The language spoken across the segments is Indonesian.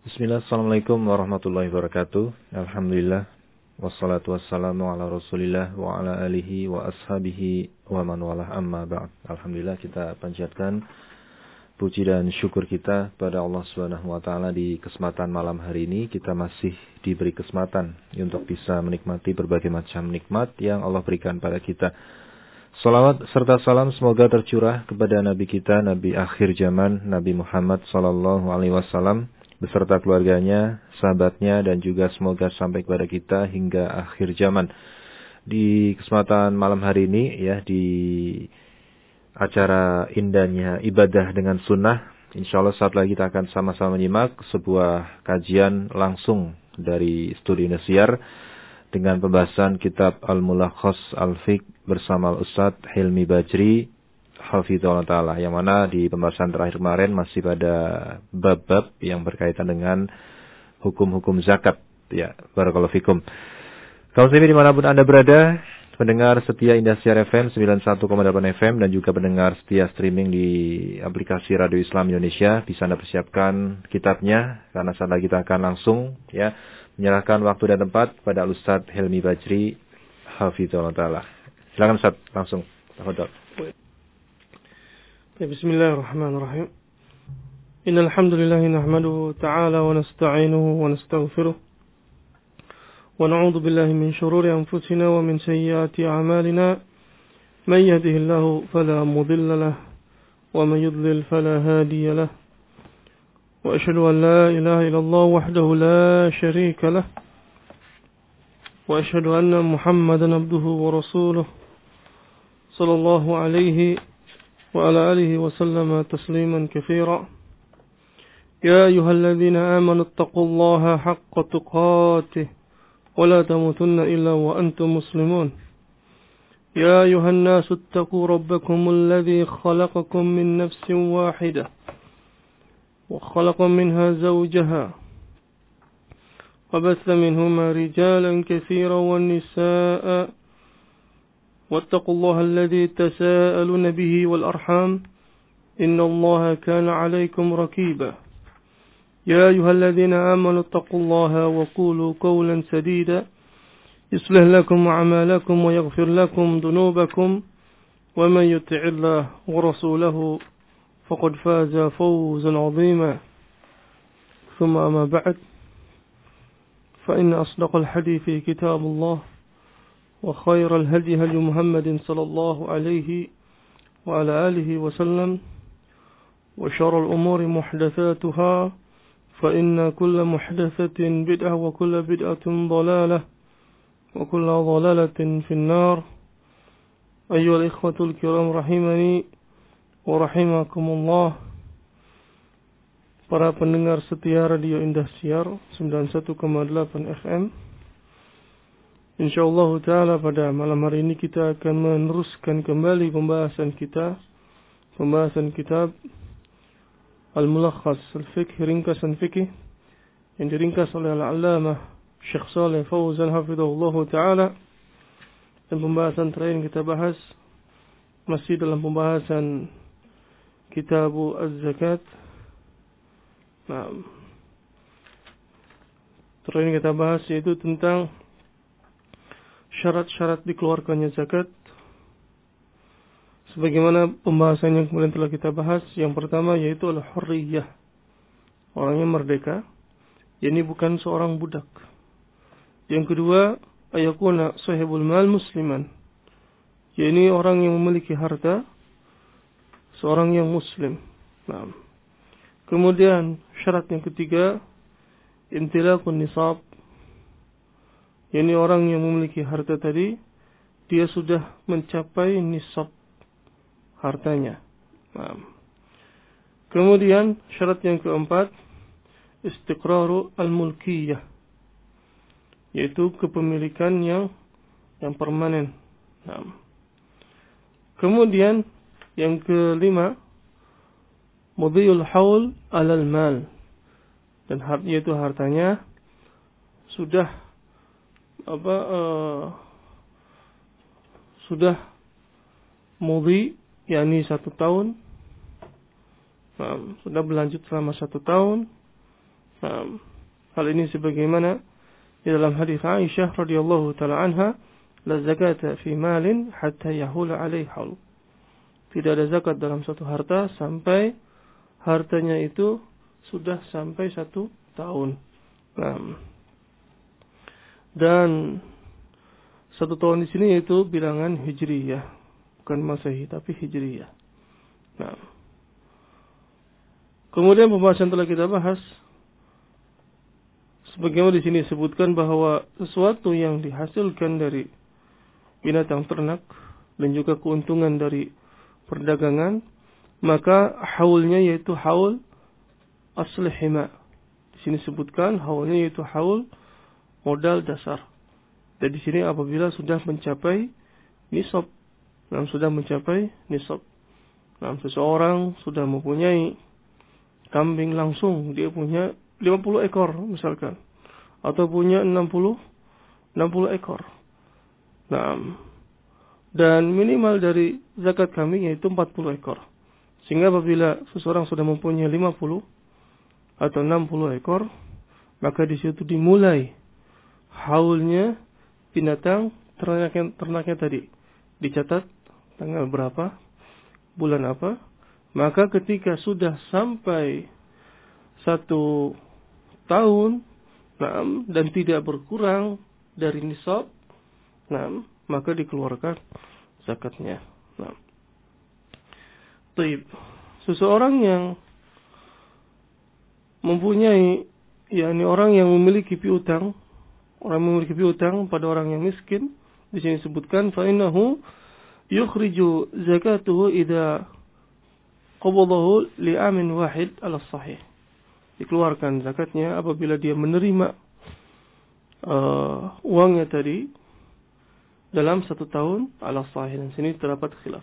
Bismillah, assalamualaikum warahmatullahi wabarakatuh. Alhamdulillah, wassalatu wassalamu ala rasulillah wa ala alihi wa ashabihi wa man walah amma ba'd. Alhamdulillah, kita panjatkan puji dan syukur kita pada Allah Subhanahu wa taala di kesempatan malam hari ini. Kita masih diberi kesempatan untuk bisa menikmati berbagai macam nikmat yang Allah berikan pada kita. Salawat serta salam semoga tercurah kepada Nabi kita, Nabi akhir zaman, Nabi Muhammad sallallahu alaihi wasallam beserta keluarganya, sahabatnya, dan juga semoga sampai kepada kita hingga akhir zaman. Di kesempatan malam hari ini, ya, di acara indahnya ibadah dengan sunnah, insya Allah saat lagi kita akan sama-sama menyimak sebuah kajian langsung dari Studi Indosiar dengan pembahasan kitab Al-Mulakhas Al-Fiqh bersama Ustadz Hilmi Bajri Hafizahullah Ta'ala, yang mana di pembahasan terakhir kemarin masih pada bab-bab yang berkaitan dengan hukum-hukum zakat. Ya, barakallahu fikum. Kaum muslimin dimanapun Anda berada, pendengar setia Indosiar FM 91,8 FM dan juga pendengar setia streaming di aplikasi Radio Islam Indonesia, bisa Anda persiapkan kitabnya karena saat lagi kita akan langsung, ya, menyerahkan waktu dan tempat pada Ustadz Hilmi Bajri Hafizahullah Ta'ala. Silakan Ustadz, langsung. Tafadhol. بسم الله الرحمن الرحيم إن الحمد لله نحمده تعالى ونستعينه ونستغفره ونعوذ بالله من شرور أنفسنا ومن سيئات أعمالنا من يهده الله فلا مضل له ومن يضلل فلا هادي له وأشهد أن لا إله إلا الله وحده لا شريك له وأشهد أن محمدا عبده ورسوله صلى الله عليه وعلى آله وسلم تسليما كثيرا يا أيها الذين آمنوا اتقوا الله حق تقاته ولا تموتن إلا وأنتم مسلمون يا أيها الناس اتقوا ربكم الذي خلقكم من نفس واحدة وخلق منها زوجها وبث منهما رجالا كثيرا والنساء واتقوا الله الذي تساءلون به والأرحام إن الله كان عليكم رقيبا يا أيها الذين آمنوا اتقوا الله وقولوا قولا سديدا يصلح لكم أعمالكم ويغفر لكم ذنوبكم ومن يطع الله ورسوله فقد فاز فوزا عظيما ثم أما بعد فإن أصدق الحديث كتاب الله وخير الهدي هدي محمد صلى الله عليه وعلى آله وسلم وشر الأمور محدثاتها فإن كل محدثة بدعة وكل بدعة ضلالة وكل ضلالة في النار أيها الإخوة الكرام رحمني ورحمكم الله. Para pendengar setia Radio Indosiar 91,8 FM, InsyaAllah ta'ala pada malam hari ini kita akan meneruskan kembali pembahasan kitab Al-Mulakhas Al-Fiqh, ringkasan fikih yang diringkas oleh Al-Allamah Syekh Shalih Fauzan hafizahullah ta'ala. Dan pembahasan terakhir yang kita bahas masih dalam pembahasan kitab Az-Zakat. Nah, terakhir yang kita bahas yaitu tentang syarat-syarat dikeluarkannya zakat. Sebagaimana pembahasan yang kemudian telah kita bahas, yang pertama yaitu al-hurriyah, orangnya merdeka, yakni bukan seorang budak. Yang kedua, ayakuna sahibul mal musliman, yakni orang yang memiliki harta, seorang yang muslim. Nah, kemudian syarat yang ketiga, intilaqun nisab, yakni orang yang memiliki harta tadi, dia sudah mencapai nisab hartanya. Nah. Kemudian syarat yang keempat, istiqraru al-mulkiyah, yaitu kepemilikan yang permanen. Nah. Kemudian yang kelima, mudhiyul haul alal mal, dan yaitu hartanya sudah sudah mudhi, yakni 1 tahun, sudah berlanjut selama 1 tahun, Hal ini sebagaimana di dalam hadis Aisyah radhiyallahu taala anha, la zakata fi malin hatta yahula alaihi haul. Tidak ada zakat dalam suatu harta sampai hartanya itu sudah sampai 1 tahun. Dan 1 tahun di sini yaitu bilangan hijriyah, bukan masehi tapi hijriyah. Kemudian pembahasan telah kita bahas, sebagaimana di sini disebutkan bahwa sesuatu yang dihasilkan dari binatang ternak dan juga keuntungan dari perdagangan, maka haulnya yaitu haul asli hima. Di sini disebutkan haulnya yaitu haul modal dasar. Dan di sini apabila sudah mencapai nisab, seseorang sudah mempunyai kambing langsung, dia punya 50 ekor misalkan, atau punya 60 ekor. Dan minimal dari zakat kambing yaitu 40 ekor. Sehingga apabila seseorang sudah mempunyai 50 atau 60 ekor, maka di situ dimulai haulnya binatang ternaknya tadi. Dicatat tanggal berapa, bulan apa. Maka ketika sudah sampai 1 tahun dan tidak berkurang dari nisab, maka dikeluarkan zakatnya. Seseorang yang mempunyai, yakni orang yang memiliki piutang, pada orang yang miskin, di sini disebutkan fa innahu yukhriju zakatuhu idza qabadahu li amin wahid ala sahih. Dikeluarkan zakatnya apabila dia menerima uangnya tadi dalam 1 tahun ala sahih. Dan sini terdapat khilaf.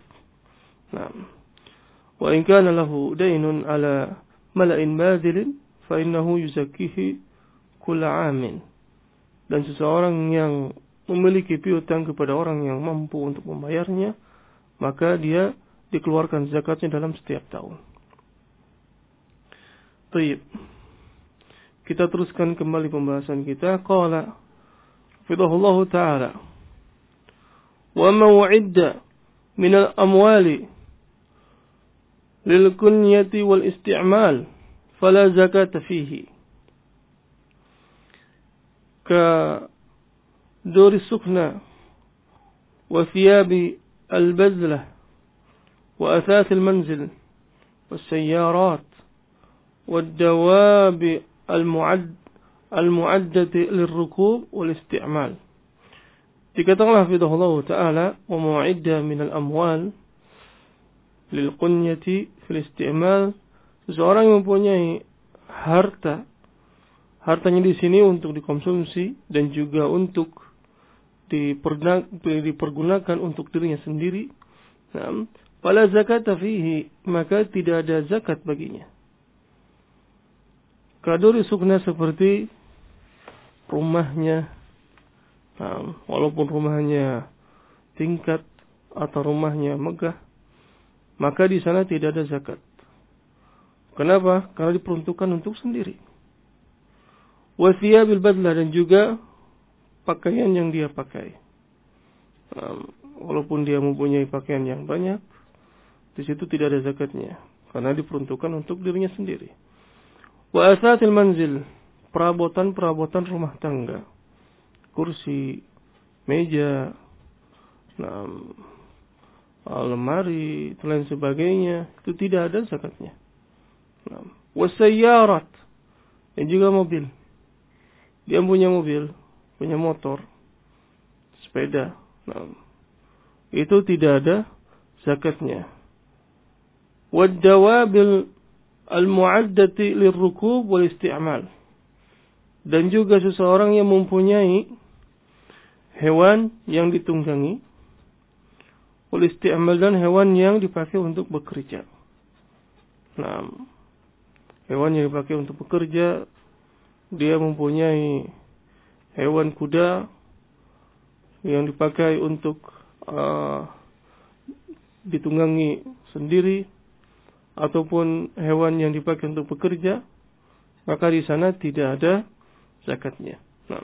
Wa in kana lahu daynun ala mala'in badilin fa innahu yuzakkihi kulla amin. Dan seseorang yang memiliki piutang kepada orang yang mampu untuk membayarnya, maka dia dikeluarkan zakatnya dalam setiap tahun. Baik. Kita teruskan kembali pembahasan kita. Qala fidahullahu ta'ala, wa ma wa'idda min al-amwali lil kunyati wal isti'mal fala zakata fihi ka duri sukna wa thiyabi al-bazlah wa athath al-manzil was-sayyarat wad-dawab al-mu'addati lirrukub wal-isti'mal. Dikatakanlah fidahullahu ta'ala, wa mu'idda min al-amwal lil qunyati fil isti'mal. Seseorang yang mempunyai hartanya di sini untuk dikonsumsi dan juga untuk dipergunakan untuk dirinya sendiri. Fala zakata fihi, maka tidak ada zakat baginya. Kaduri sukna seperti rumahnya, walaupun rumahnya tingkat atau rumahnya megah, maka di sana tidak ada zakat. Kenapa? Karena diperuntukkan untuk sendiri. Wathiyabil badlah, dan juga pakaian yang dia pakai. Walaupun dia mempunyai pakaian yang banyak, di situ tidak ada zakatnya, karena diperuntukkan untuk dirinya sendiri. Wa asatil manzil, perabotan rumah tangga, kursi, meja, lemari, dan lain sebagainya, itu tidak ada zakatnya. Wasayyarat, dan juga mobil. Dia punya mobil, punya motor, sepeda, itu tidak ada zakatnya. Wad-dawabil al-mu'addati lirrukub wal isti'mal, dan juga seseorang yang mempunyai hewan yang ditunggangi, wal isti'mal, dan hewan yang dipakai untuk bekerja. Hewan yang dipakai untuk bekerja, dia mempunyai hewan kuda yang dipakai untuk ditunggangi sendiri, ataupun hewan yang dipakai untuk bekerja, maka di sana tidak ada zakatnya. Nah,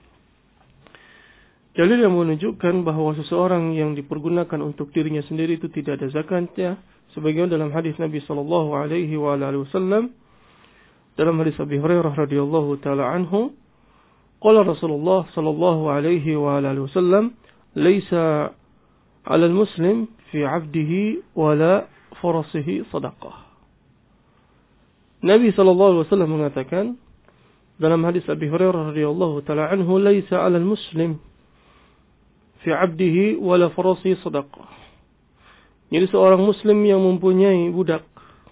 dalil yang menunjukkan bahwa seseorang yang dipergunakan untuk dirinya sendiri itu tidak ada zakatnya, sebagaimana dalam hadis Nabi sallallahu alaihi wasallam, dalam hadis Abi Hurairah radhiyallahu taala anhu, qala Rasulullah sallallahu alaihi wasallam, "Laisa 'alal muslim fi 'abdihi wala farasihi sadaqah." Nabi sallallahu alaihi wasallam mengatakan dalam hadis Abi Hurairah radhiyallahu taala anhu, "Laisa 'alal muslim fi 'abdihi wala farasihi sadaqah." Jadi seorang muslim yang mempunyai budak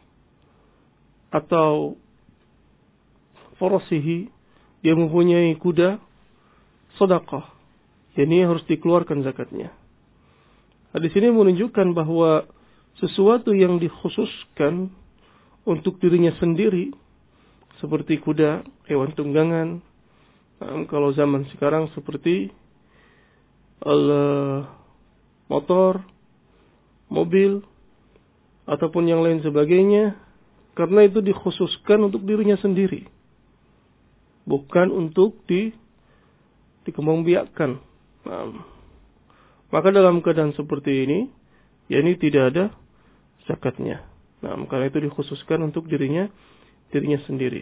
atau farasihi, dia mempunyai kuda, sedekah. Ini harus dikeluarkan zakatnya. Hadis ini menunjukkan bahwa sesuatu yang dikhususkan untuk dirinya sendiri, seperti kuda, hewan tunggangan, kalau zaman sekarang seperti motor, mobil, ataupun yang lain sebagainya, karena itu dikhususkan untuk dirinya sendiri, bukan untuk dikembangbiakkan. Maka dalam keadaan seperti ini, yakni tidak ada zakatnya. Karena itu dikhususkan untuk dirinya sendiri.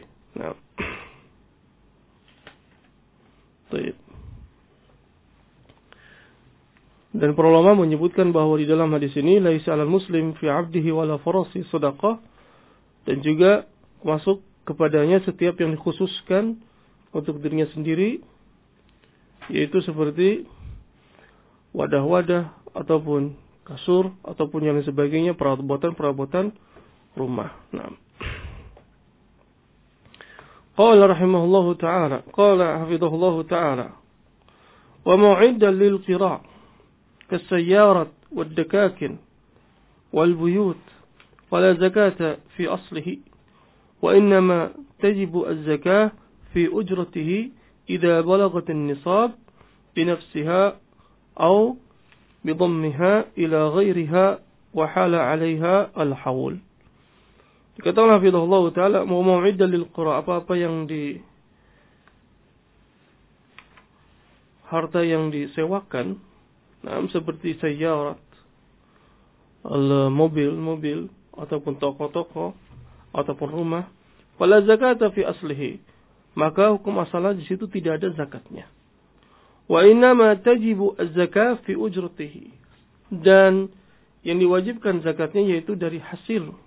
Dan para ulama menyebutkan bahwa di dalam hadis ini laisa 'alal muslim fi 'abdihi wala farasi shadaqah, dan juga masuk kepadanya setiap yang dikhususkan untuk dirinya sendiri, yaitu seperti wadah-wadah ataupun kasur ataupun yang lain sebagainya, perabotan rumah. Qala rahimahullahu ta'ala, qala hafidhahullahu ta'ala, wa mu'iddan lil qira' kas-sayyarat wad-dakakin wal buyut fala zakata fi aslihi wa innama tajibu az-zakah fi ujratihi idza balagat an-nisab bi nafsiha aw bi dhammiha ila ghayriha wa hala 'alayha al-hawl. Dikatakan hafizahullah ta'ala, mu'iddan lil qura', apa-apa yang harta yang disewakan, seperti sayyarat, mobil ataupun toko-toko ataupun rumah, fala zakata fi aslihi, maka hukum asalnya di situ tidak ada zakatnya. Wa innama tajibu az-zakah fi ujratihi, dan yang diwajibkan zakatnya yaitu dari hasil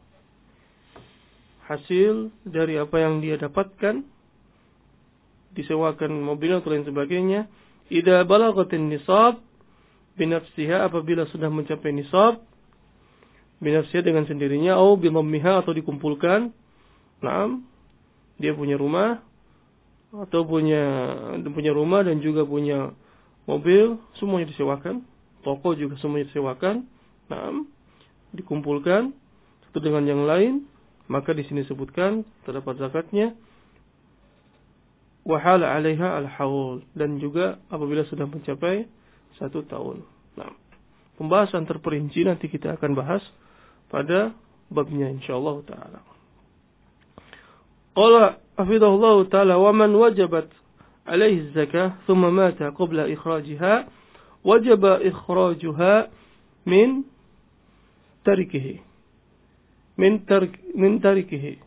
dari apa yang dia dapatkan, disewakan mobil atau lain sebagainya, idza balagatin nisab binafsiha, apabila sudah mencapai nisab, binafsiha dengan sendirinya, atau bidhammiha, atau dikumpulkan. Dia punya rumah atau punya rumah dan juga punya mobil, semuanya disewakan, toko juga semuanya disewakan, dikumpulkan satu dengan yang lain, maka di sini sebutkan terdapat zakatnya. Wa hala 'alaiha al-haul, dan juga apabila sudah mencapai 1 tahun. Pembahasan terperinci nanti kita akan bahas pada babnya insyaallah taala. Qala hafidhahullah taala, wa man wajabat 'alaihi az-zakah thumma mata qabla ikhrajiha wajaba ikhrajuha min tarikihi. Min tarikihi.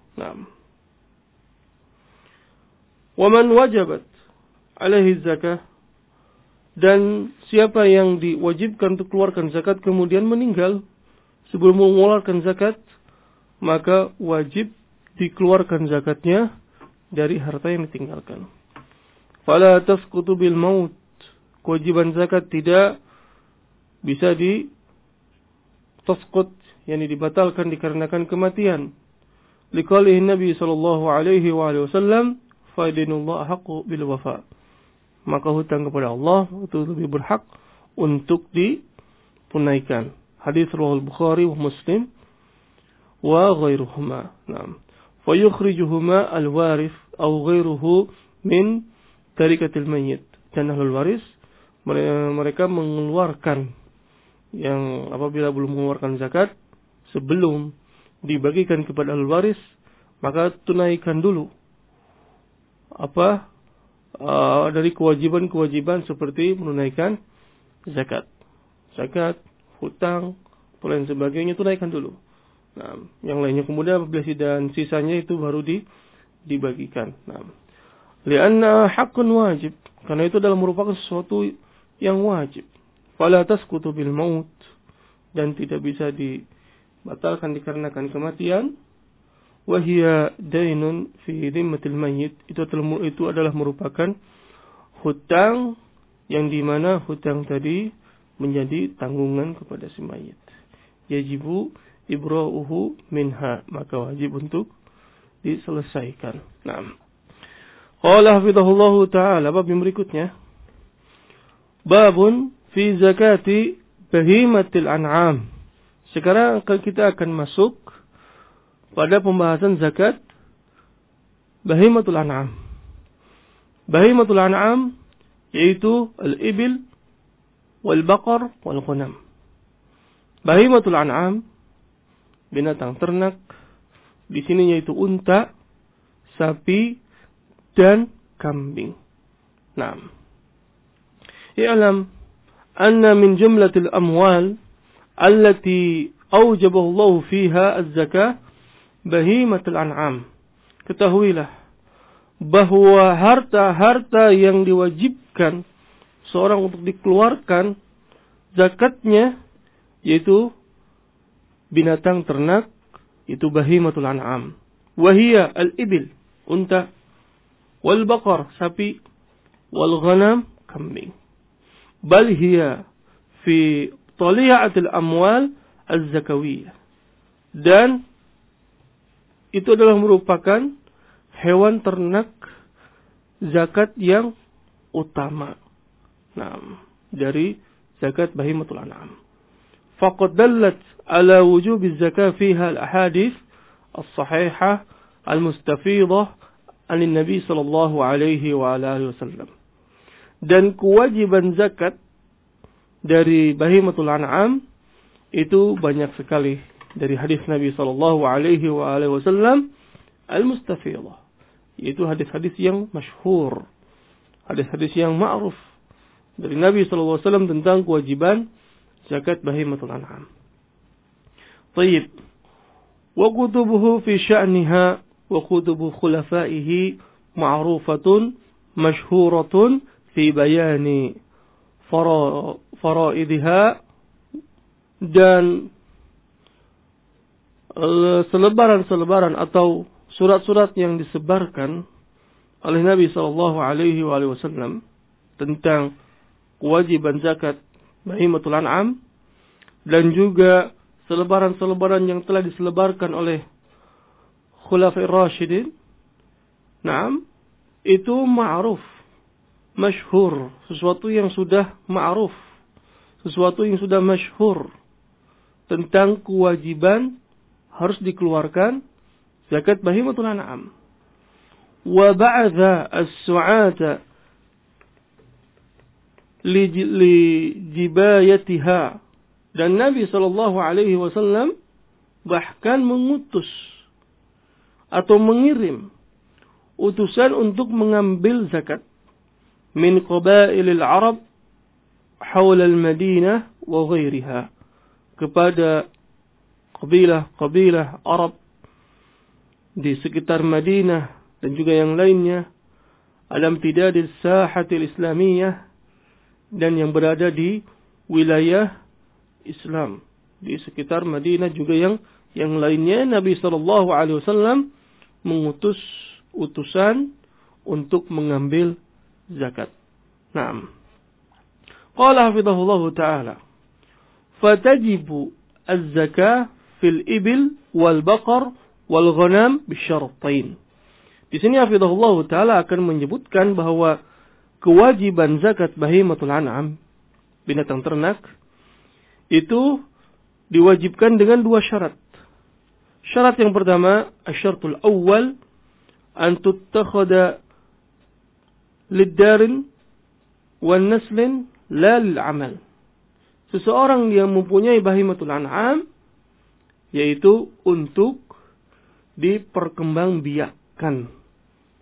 Wa man wajabat 'alaihi az-zakah, dan siapa yang diwajibkan untuk keluarkan zakat kemudian meninggal sebelum mengeluarkan zakat, maka wajib dikeluarkan zakatnya dari harta yang ditinggalkan. Fala tasqutu bil maut, kewajiban zakat tidak bisa tasqut, yakni dibatalkan dikarenakan kematian. Liqaulihi Nabi sallallahu alaihi wasallam, fa dinullah haqqu bil wafa, maka hutang kepada Allah itu lebih berhak untuk ditunaikan. Hadis riwayat Bukhari wa Muslim wa ghairuhuma. Fa yukhrijuhuma al-warith aw ghairuhu min tarikatil mayyit. Dan ahlul waris mereka mengeluarkan yang apabila belum mengeluarkan zakat sebelum dibagikan kepada ahlul waris, maka tunaikan dulu dari kewajiban-kewajiban seperti menunaikan zakat, hutang, dan sebagainya itu naikkan dulu. Nah, yang lainnya kemudian dan sisanya itu baru dibagikan. Nah, lianna haqqun wajib, karena itu adalah merupakan sesuatu yang wajib. Fala tasqutu bil maut, dan tidak bisa dibatalkan dikarenakan kematian. Wa hiya dainun fi dhimmatil mayyit, itu adalah merupakan hutang yang di mana hutang tadi menjadi tanggungan kepada si mayit. Yajibu ibra'uhu minha, maka wajib untuk diselesaikan. Naam. Qala hafizahullahu ta'ala, bab yang berikutnya. Babun fi zakati bahimatil an'am. Sekarang kita akan masuk pada pembahasan zakat bahimatul an'am. Bahimatul an'am yaitu al-ibil wal baqar wal ghanam. Bahimatul an'am, binatang ternak, di sini yaitu unta, sapi, dan kambing. Naam. I'lam anna min jumlatil amwal allati awjabahu Allah fiha az-zakah bahimatul an'am. Ketahuilah bahwa harta-harta yang diwajibkan seorang untuk dikeluarkan zakatnya yaitu binatang ternak, itu bahimatul an'am. Wahia al-ibil, unta, wal baqar, sapi, wal ghanam, kambing. Bal hiya fi tali'atil amwal az-zakawiyah. Dan itu adalah merupakan hewan ternak zakat yang utama. Nah, dari zakat bahimatul an'am. Faqad dallat ala wujub az-zakah fiha al-ahadits as-sahihah al-mustafidah an Nabi sallallahu alaihi wa alihi wasallam. Dan kewajiban zakat dari bahimatul an'am itu banyak sekali dari hadis Nabi sallallahu alaihi wa alihi wasallam al-mustafidah, yaitu hadis-hadis yang masyhur, hadis-hadis yang ma'ruf dari Nabi sallallahu alaihi wasallam tentang kewajiban zakat bahimatul an'am. Tayyib. Wa kutubuhu fi sya'niha wa kutubu khulafaihi ma'rufatun masyhuratun fi bayani faraidiha, dan selebaran-selebaran atau surat-surat yang disebarkan oleh Nabi sallallahu alaihi wasallam tentang kewajiban zakat bahimatul an'am, dan juga selebaran-selebaran yang telah diselebarkan oleh Khulafair Rasyidin. Naam, itu ma'ruf, masyhur, sesuatu yang sudah ma'ruf, sesuatu yang sudah masyhur tentang kewajiban harus dikeluarkan zakat bahimatul an'am. Wa ba'atha as-su'ata li jibayatiha, dan Nabi sallallahu alaihi wasallam bahkan mengutus atau mengirim utusan untuk mengambil zakat min qabailil Arab hawla al-Madinah wa ghairiha, kepada kabilah-kabilah Arab di sekitar Madinah dan juga yang lainnya, alam tidadil sahatil islamiyah, dan yang berada di wilayah Islam di sekitar Madinah juga yang lainnya. Nabi sallallahu alaihi wasallam mengutus utusan untuk mengambil zakat. Naam. Qala hafizahullahu ta'ala, fatajibu az-zakah fil ibil wal baqar wal ghanam bisyartain. Di sini hafizahullahu ta'ala akan menyebutkan bahwa kewajiban zakat bahimatul an'am, binatang ternak, itu diwajibkan dengan dua syarat. Syarat yang pertama, asyaratul awal, an tuttakhada lid-darin wan naslin la lil amal. Seseorang yang mempunyai bahimatul an'am, yaitu untuk diperkembangbiakkan,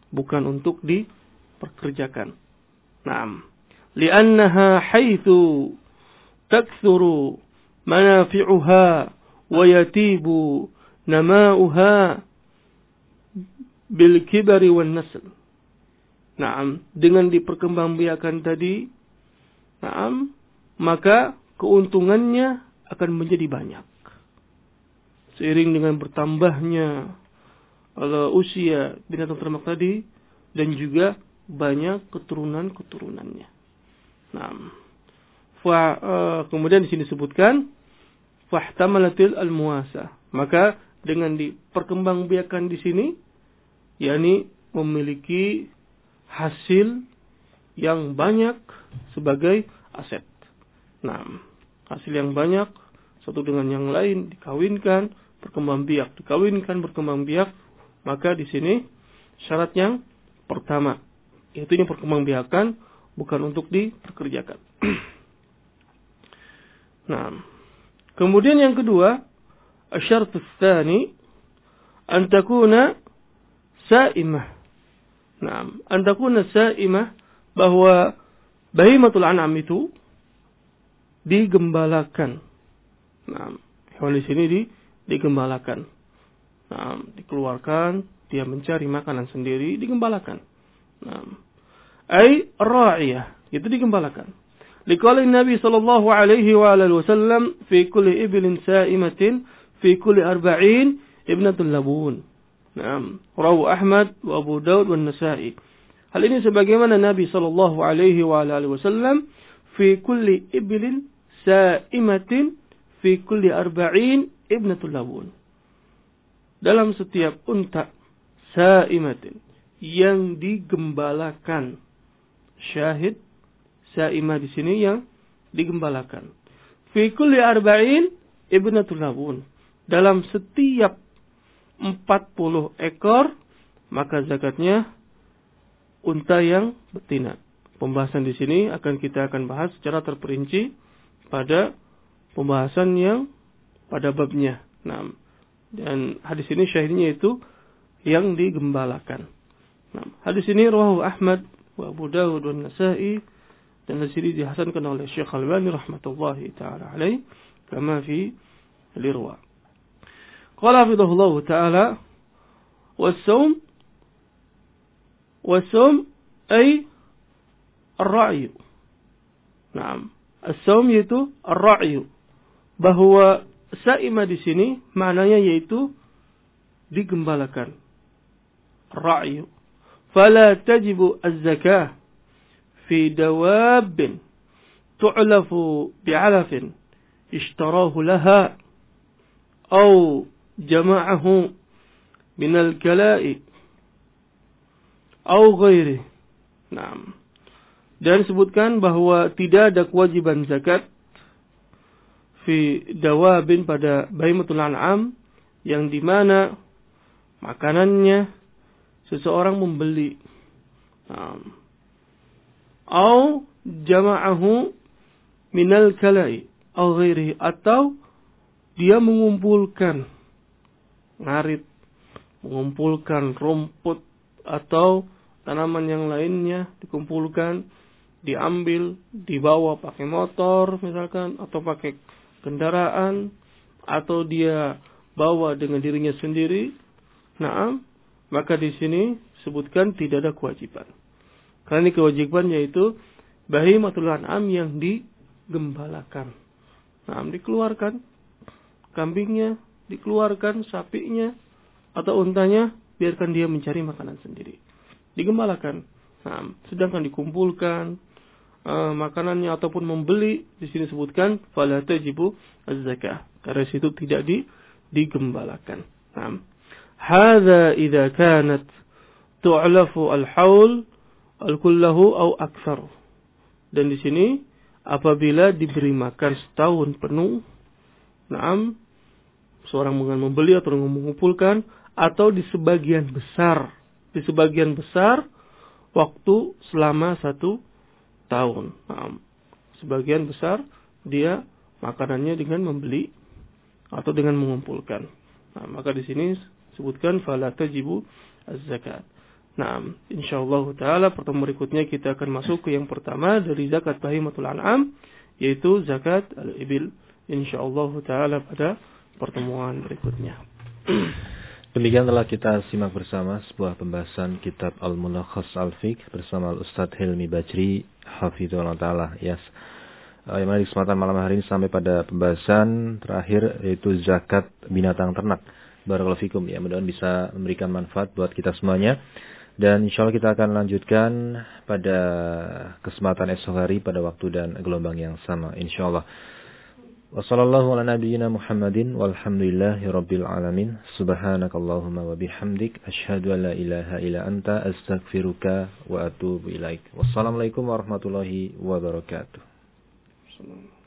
bukan untuk diperkerjakan. Naam. Li'annaha haitsu takthuru manafi'uha wa yatibu nama'uha bil kibari wan nasl. Naam, dengan diperkembangbiakan tadi, naam, maka keuntungannya akan menjadi banyak. Seiring dengan bertambahnya usia binatang ternak tadi dan juga banyak keturunan-keturunannya. Naam. Kemudian di sini disebutkan fahtamalatil almuasa. Maka dengan diperkembangbiakan di sini, yakni memiliki hasil yang banyak sebagai aset. Nah, hasil yang banyak satu dengan yang lain dikawinkan, berkembang biak, dikawinkan, berkembang biak. Maka di sini syarat yang pertama, yaitu yang perkembangbiakan bukan untuk diperkerjakan. Nah, kemudian yang kedua, asy-syartus tsani an takuna sa'imah. Nah, an takuna sa'imah, bahwa bahimatul an'am itu digembalakan. Nah, hewan di sini digembalakan. Nah, dikeluarkan, dia mencari makanan sendiri, digembalakan. Nah, ai ra'iyah, itu digembalakan. Liqauli Nabi sallallahu alaihi wa alihi wasallam fi kulli iblin sa'imatin fi kulli 40 ibnatul labun. Naam, rawahu Ahmad wa Abu Daud dan Nasa'i. Hal ini sebagaimana Nabi sallallahu alaihi wa alihi wasallam fi kulli iblin sa'imatin fi kulli 40 ibnatul labun. Dalam setiap unta sa'imatin yang digembalakan. Syahid sa'imah di sini yang digembalakan. Fi kulli 40 ibnatul labun. Dalam setiap 40 ekor, maka zakatnya unta yang betina. Pembahasan di sini kita akan bahas secara terperinci pada pembahasan yang pada babnya. Nah, dan hadis ini syahidnya itu yang digembalakan. Nah, hadis ini rawahu Ahmad wa Abu Dawud dan Nasa'i, dan hadis ini dihasankan oleh Syekh Al-Albani rahmatullahi taala alaih kama fi al-Irwa. Qala hafidhahullah taala was-sawm ay ar-ra'y. Naam, as-sawm yaitu ar-ra'y, bahwa sa'imah di sini maknanya yaitu digembalakan. Ra'y. Fala tajibu az-zakah fi dawabin tu'lafu bi'alafin ishtarahu laha aw jama'ahu min al-kala'i aw ghairi. Naam. Dan sebutkan bahwa tidak ada kewajiban zakat fi dawabin pada bahimatul an'am yang dimana makanannya seseorang membeli. Au jama'ahu minal kalai au ghairihi, atau dia mengumpulkan ngarit, mengumpulkan rumput atau tanaman yang lainnya, dikumpulkan, diambil, dibawa pakai motor misalkan, atau pakai kendaraan, atau dia bawa dengan dirinya sendiri. Naam, maka di sini sebutkan tidak ada kewajiban. Karena ini kewajiban yaitu bahimatul an'am yang digembalakan. Naam, dikeluarkan kambingnya, dikeluarkan sapinya atau untanya, biarkan dia mencari makanan sendiri. Digembalakan. Naam, sedangkan dikumpulkan makanannya ataupun membeli, di sini sebutkan fala tajibu az-zakah, karena situ tidak digembalakan. Naam. Hadza idza kanat tu'lafu al-haul al-kullahu aw aktsar. Dan di sini apabila diberi makan setahun penuh, naam, seorang membeli atau mengumpulkan, atau di sebagian besar waktu selama 1 tahun. Nah, sebagian besar dia makanannya dengan membeli atau dengan mengumpulkan. Nah, maka di sini sebutkan fala tajibu az-zakat. Nah, insyaallah taala pertemuan berikutnya kita akan masuk ke yang pertama dari zakat bahimatul an'am, yaitu zakat al-ibil. Insyaallah taala pada pertemuan berikutnya. Demikian telah kita simak bersama sebuah pembahasan kitab Al-Mulakhas Al-Fiqh bersama Al-Ustadz Hilmi Bajri hafizahullah taala. Yes. Yang di kesempatan malam hari ini sampai pada pembahasan terakhir, yaitu zakat binatang ternak. Barakallahu fikum, ya, mudah-mudahan bisa memberikan manfaat buat kita semuanya. Dan insyaallah kita akan lanjutkan pada kesempatan esok hari pada waktu dan gelombang yang sama insyaallah. Wassallallahu ala nabiyyina Muhammadin walhamdulillahi rabbil alamin. Subhanakallahumma wa bihamdik asyhadu an la ilaha illa anta astaghfiruka wa atubu ilaik. Wassalamualaikum warahmatullahi wabarakatuh.